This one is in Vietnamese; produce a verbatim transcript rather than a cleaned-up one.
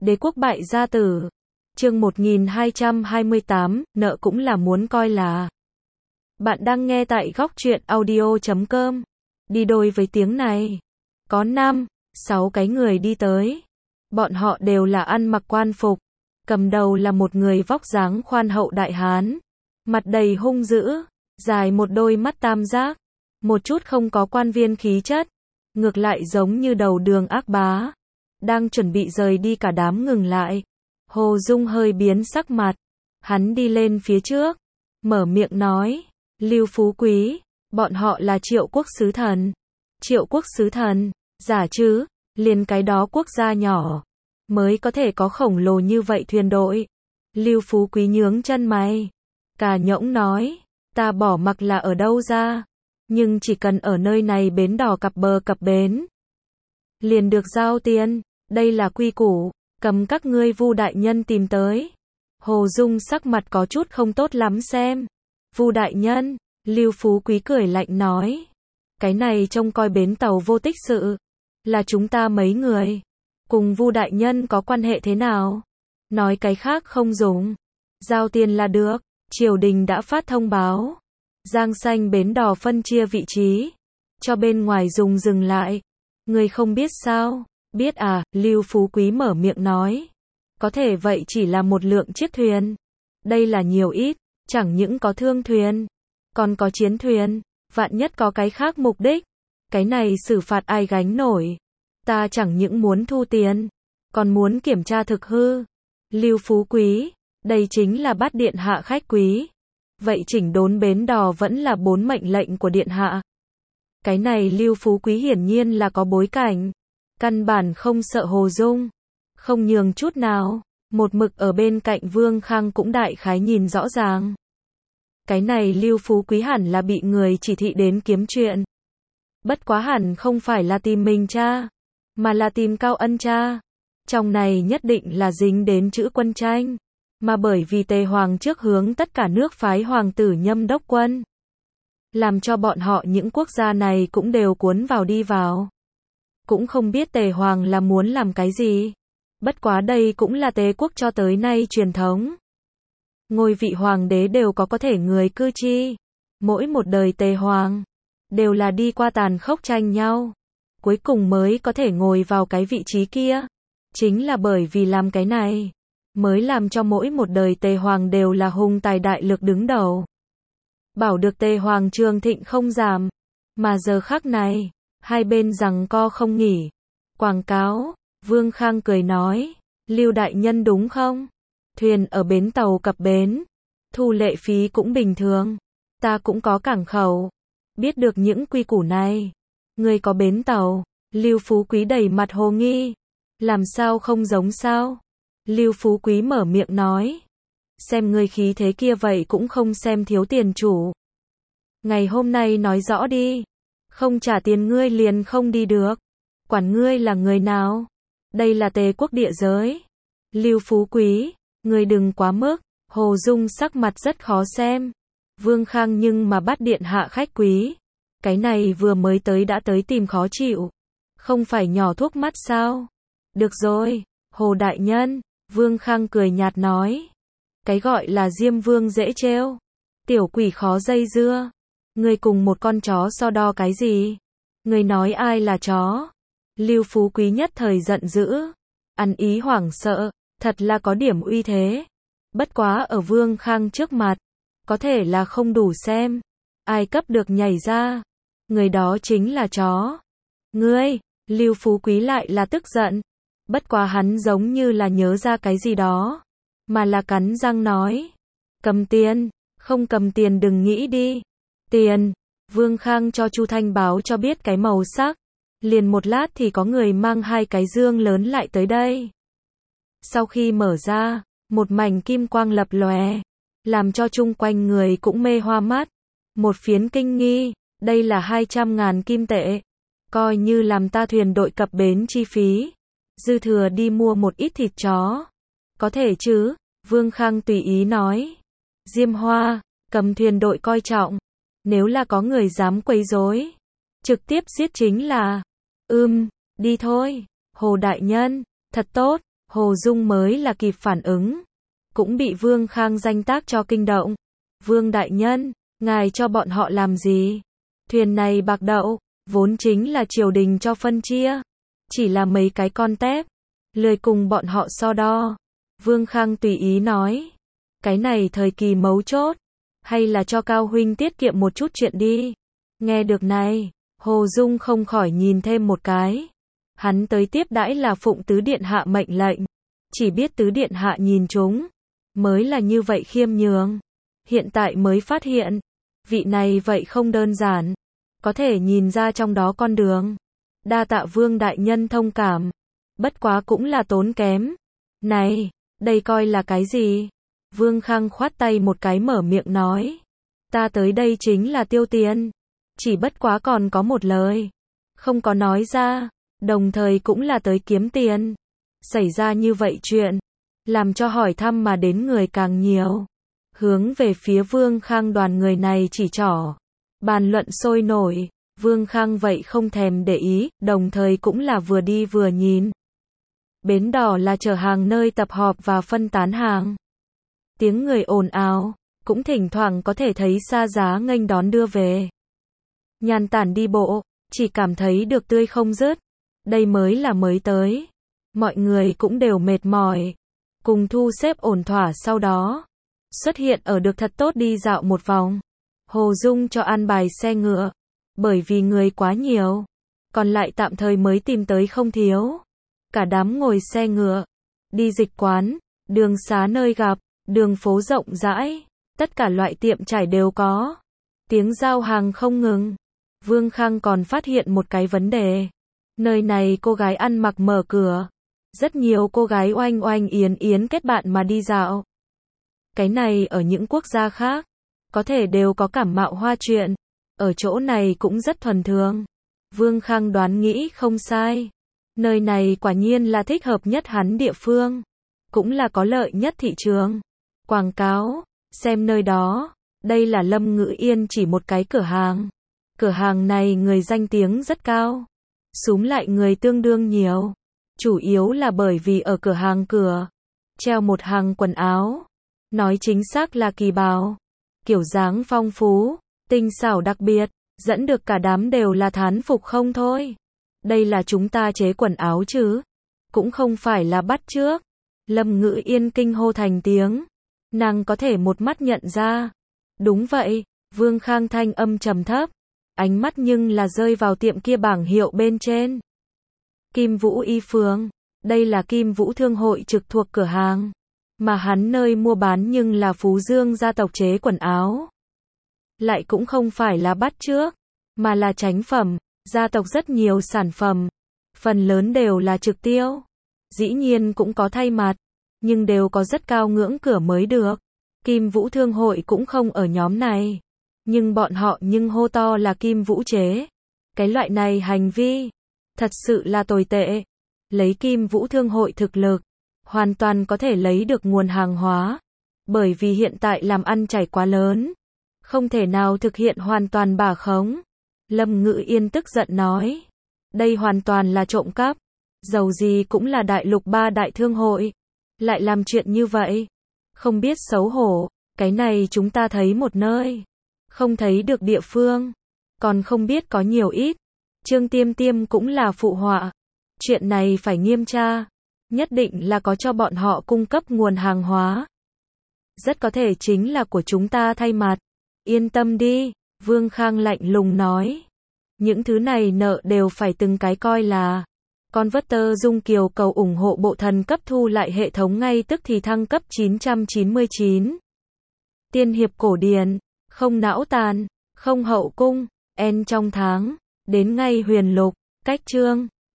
Đế quốc bại gia tử. Chương một nghìn hai trăm hai mươi tám, nợ cũng là muốn coi là. Bạn đang nghe tại góc truyện audio chấm com. Đi đôi với tiếng này. Có năm, sáu cái người đi tới. Bọn họ đều là ăn mặc quan phục. Cầm đầu là một người vóc dáng khoan hậu đại hán. Mặt đầy hung dữ. Dài một đôi mắt tam giác. Một chút không có quan viên khí chất. Ngược lại giống như đầu đường ác bá. Đang chuẩn bị rời đi cả đám ngừng lại. Hồ Dung hơi biến sắc mặt. Hắn đi lên phía trước. Mở miệng nói. Lưu Phú Quý. Bọn họ là Triệu quốc sứ thần. Triệu quốc sứ thần. Giả chứ. Liền cái đó quốc gia nhỏ. Mới có thể có khổng lồ như vậy thuyền đội. Lưu Phú Quý nhướng chân mày. Cà nhỗng nói. Ta bỏ mặc là ở đâu ra. Nhưng chỉ cần ở nơi này bến đò cập bờ cập bến. Liền được giao tiền. Đây là quy củ. Cầm các ngươi Vu đại nhân tìm tới. Hồ Dung sắc mặt có chút không tốt lắm xem. Vu đại nhân. Lưu Phú Quý cười lạnh nói. Cái này trông coi bến tàu vô tích sự. Là chúng ta mấy người. Cùng Vu đại nhân có quan hệ thế nào? Nói cái khác không dùng. Giao tiền là được. Triều đình đã phát thông báo. Giang xanh bến đò phân chia vị trí. Cho bên ngoài dùng dừng lại. Người không biết sao? Biết à, Lưu Phú Quý mở miệng nói. Có thể vậy chỉ là một lượng chiếc thuyền. Đây là nhiều ít, chẳng những có thương thuyền, còn có chiến thuyền, vạn nhất có cái khác mục đích. Cái này xử phạt ai gánh nổi. Ta chẳng những muốn thu tiền, còn muốn kiểm tra thực hư. Lưu Phú Quý, đây chính là Bát điện hạ khách quý. Vậy chỉnh đốn bến đò vẫn là bốn mệnh lệnh của điện hạ. Cái này Lưu Phú Quý hiển nhiên là có bối cảnh. Căn bản không sợ Hồ Dung. Không nhường chút nào. Một mực ở bên cạnh Vương Khang cũng đại khái nhìn rõ ràng. Cái này Lưu Phú Quý hẳn là bị người chỉ thị đến kiếm chuyện. Bất quá hẳn không phải là tìm mình cha, mà là tìm Cao Ân cha. Trong này nhất định là dính đến chữ quân tranh. Mà bởi vì Tề Hoàng trước hướng tất cả nước phái hoàng tử nhâm đốc quân. Làm cho bọn họ những quốc gia này cũng đều cuốn vào đi vào. Cũng không biết Tề Hoàng là muốn làm cái gì. Bất quá đây cũng là Tề quốc cho tới nay truyền thống. Ngôi vị hoàng đế đều có có thể người cư chi. Mỗi một đời Tề Hoàng đều là đi qua tàn khốc tranh nhau. Cuối cùng mới có thể ngồi vào cái vị trí kia. Chính là bởi vì làm cái này, mới làm cho mỗi một đời Tề Hoàng đều là hùng tài đại lực đứng đầu. Bảo được Tề Hoàng trường thịnh không giảm. Mà giờ khắc này, hai bên giằng co không nghỉ. Quảng cáo, Vương Khang cười nói, Lưu đại nhân đúng không? Thuyền ở bến tàu cập bến, thu lệ phí cũng bình thường. Ta cũng có cảng khẩu. Biết được những quy củ này. Người có bến tàu. Lưu Phú Quý đầy mặt hồ nghi. Làm sao không giống sao? Lưu Phú Quý mở miệng nói. Xem người khí thế kia vậy cũng không xem thiếu tiền chủ. Ngày hôm nay nói rõ đi. Không trả tiền ngươi liền không đi được. Quản ngươi là người nào? Đây là Tề quốc địa giới. Lưu Phú Quý, ngươi đừng quá mức. Hồ Dung sắc mặt rất khó xem. Vương Khang nhưng mà Bát điện hạ khách quý. Cái này vừa mới tới đã tới tìm khó chịu. Không phải nhỏ thuốc mắt sao? Được rồi, Hồ đại nhân. Vương Khang cười nhạt nói. Cái gọi là Diêm Vương dễ trêu. Tiểu quỷ khó dây dưa. Người cùng một con chó so đo cái gì? Người nói ai là chó? Lưu Phú Quý nhất thời giận dữ. Ăn ý hoảng sợ. Thật là có điểm uy thế. Bất quá ở Vương Khang trước mặt. Có thể là không đủ xem. Ai cấp được nhảy ra. Người đó chính là chó. Ngươi, Lưu Phú Quý lại là tức giận. Bất quá hắn giống như là nhớ ra cái gì đó. Mà là cắn răng nói. Cầm tiền. Không cầm tiền đừng nghĩ đi. Tiền. Vương Khang cho Chu Thanh báo cho biết cái màu sắc. Liền một lát thì có người mang hai cái dương lớn lại tới đây. Sau khi mở ra, một mảnh kim quang lập lòe. Làm cho chung quanh người cũng mê hoa mắt. Một phiến kinh nghi. Đây là hai trăm ngàn kim tệ. Coi như làm ta thuyền đội cập bến chi phí. Dư thừa đi mua một ít thịt chó. Có thể chứ? Vương Khang tùy ý nói. Diêm Hoa, cầm thuyền đội coi trọng. Nếu là có người dám quấy rối, trực tiếp giết chính là. Ưm, đi thôi. Hồ đại nhân, thật tốt. Hồ Dung mới là kịp phản ứng, cũng bị Vương Khang danh tác cho kinh động. Vương đại nhân, ngài cho bọn họ làm gì? Thuyền này bạc đậu, vốn chính là triều đình cho phân chia, chỉ là mấy cái con tép, lười cùng bọn họ so đo. Vương Khang tùy ý nói, cái này thời kỳ mấu chốt, hay là cho Cao huynh tiết kiệm một chút chuyện đi. Nghe được này, Hồ Dung không khỏi nhìn thêm một cái. Hắn tới tiếp đãi là phụng tứ điện hạ mệnh lệnh, chỉ biết tứ điện hạ nhìn chúng, mới là như vậy khiêm nhường. Hiện tại mới phát hiện, vị này vậy không đơn giản, có thể nhìn ra trong đó con đường. Đa tạ Vương đại nhân thông cảm, bất quá cũng là tốn kém. Này, đây coi là cái gì? Vương Khang khoát tay một cái mở miệng nói, ta tới đây chính là tiêu tiền, chỉ bất quá còn có một lời, không có nói ra, đồng thời cũng là tới kiếm tiền. Xảy ra như vậy chuyện, làm cho hỏi thăm mà đến người càng nhiều. Hướng về phía Vương Khang đoàn người này chỉ trỏ, bàn luận sôi nổi. Vương Khang vậy không thèm để ý, đồng thời cũng là vừa đi vừa nhìn. Bến đỏ là chở hàng nơi tập họp và phân tán hàng. Tiếng người ồn ào, cũng thỉnh thoảng có thể thấy xa giá nghênh đón đưa về. Nhàn tản đi bộ, chỉ cảm thấy được tươi không dứt. Đây mới là mới tới. Mọi người cũng đều mệt mỏi, cùng thu xếp ổn thỏa sau đó. Xuất hiện ở được thật tốt đi dạo một vòng. Hồ Dung cho an bài xe ngựa, bởi vì người quá nhiều, còn lại tạm thời mới tìm tới không thiếu. Cả đám ngồi xe ngựa, đi dịch quán, đường xá nơi gặp, đường phố rộng rãi, tất cả loại tiệm trải đều có. Tiếng giao hàng không ngừng. Vương Khang còn phát hiện một cái vấn đề. Nơi này cô gái ăn mặc mở cửa. Rất nhiều cô gái oanh oanh yến yến kết bạn mà đi dạo. Cái này ở những quốc gia khác, có thể đều có cảm mạo hoa chuyện. Ở chỗ này cũng rất thuần thường. Vương Khang đoán nghĩ không sai. Nơi này quả nhiên là thích hợp nhất hắn địa phương. Cũng là có lợi nhất thị trường. Quảng cáo, xem nơi đó. Đây là Lâm Ngữ Yên chỉ một cái cửa hàng. Cửa hàng này người danh tiếng rất cao. Súm lại người tương đương nhiều. Chủ yếu là bởi vì ở cửa hàng cửa treo một hàng quần áo. Nói chính xác là kỳ bào. Kiểu dáng phong phú, tinh xảo đặc biệt, dẫn được cả đám đều là thán phục không thôi. Đây là chúng ta chế quần áo chứ? Cũng không phải là bắt chước. Lâm Ngữ Yên kinh hô thành tiếng. Nàng có thể một mắt nhận ra. Đúng vậy, Vương Khang thanh âm trầm thấp. Ánh mắt nhưng là rơi vào tiệm kia bảng hiệu bên trên. Kim Vũ Y Phường. Đây là Kim Vũ Thương hội trực thuộc cửa hàng. Mà hắn nơi mua bán nhưng là Phú Dương gia tộc chế quần áo. Lại cũng không phải là bắt chước, mà là chánh phẩm. Gia tộc rất nhiều sản phẩm. Phần lớn đều là trực tiêu. Dĩ nhiên cũng có thay mặt. Nhưng đều có rất cao ngưỡng cửa mới được. Kim Vũ Thương hội cũng không ở nhóm này. Nhưng bọn họ nhưng hô to là Kim Vũ chế. Cái loại này hành vi thật sự là tồi tệ. Lấy Kim Vũ Thương hội thực lực, hoàn toàn có thể lấy được nguồn hàng hóa. Bởi vì hiện tại làm ăn chảy quá lớn, không thể nào thực hiện hoàn toàn bà khống. Lâm Ngữ Yên tức giận nói. Đây hoàn toàn là trộm cắp. Dầu gì cũng là đại lục ba đại thương hội. Lại làm chuyện như vậy. Không biết xấu hổ. Cái này chúng ta thấy một nơi. Không thấy được địa phương. Còn không biết có nhiều ít. Trương Tiêm Tiêm cũng là phụ họa. Chuyện này phải nghiêm tra. Nhất định là có cho bọn họ cung cấp nguồn hàng hóa. Rất có thể chính là của chúng ta thay mặt. Yên tâm đi, Vương Khang lạnh lùng nói. Những thứ này nợ đều phải từng cái coi là. Converter Dung Kiều cầu ủng hộ bộ thần cấp thu lại hệ thống ngay tức thì thăng cấp chín trăm chín mươi chín. Tiên hiệp cổ điển, không não tàn, không hậu cung, en trong tháng, đến ngay huyền lục, cách chương.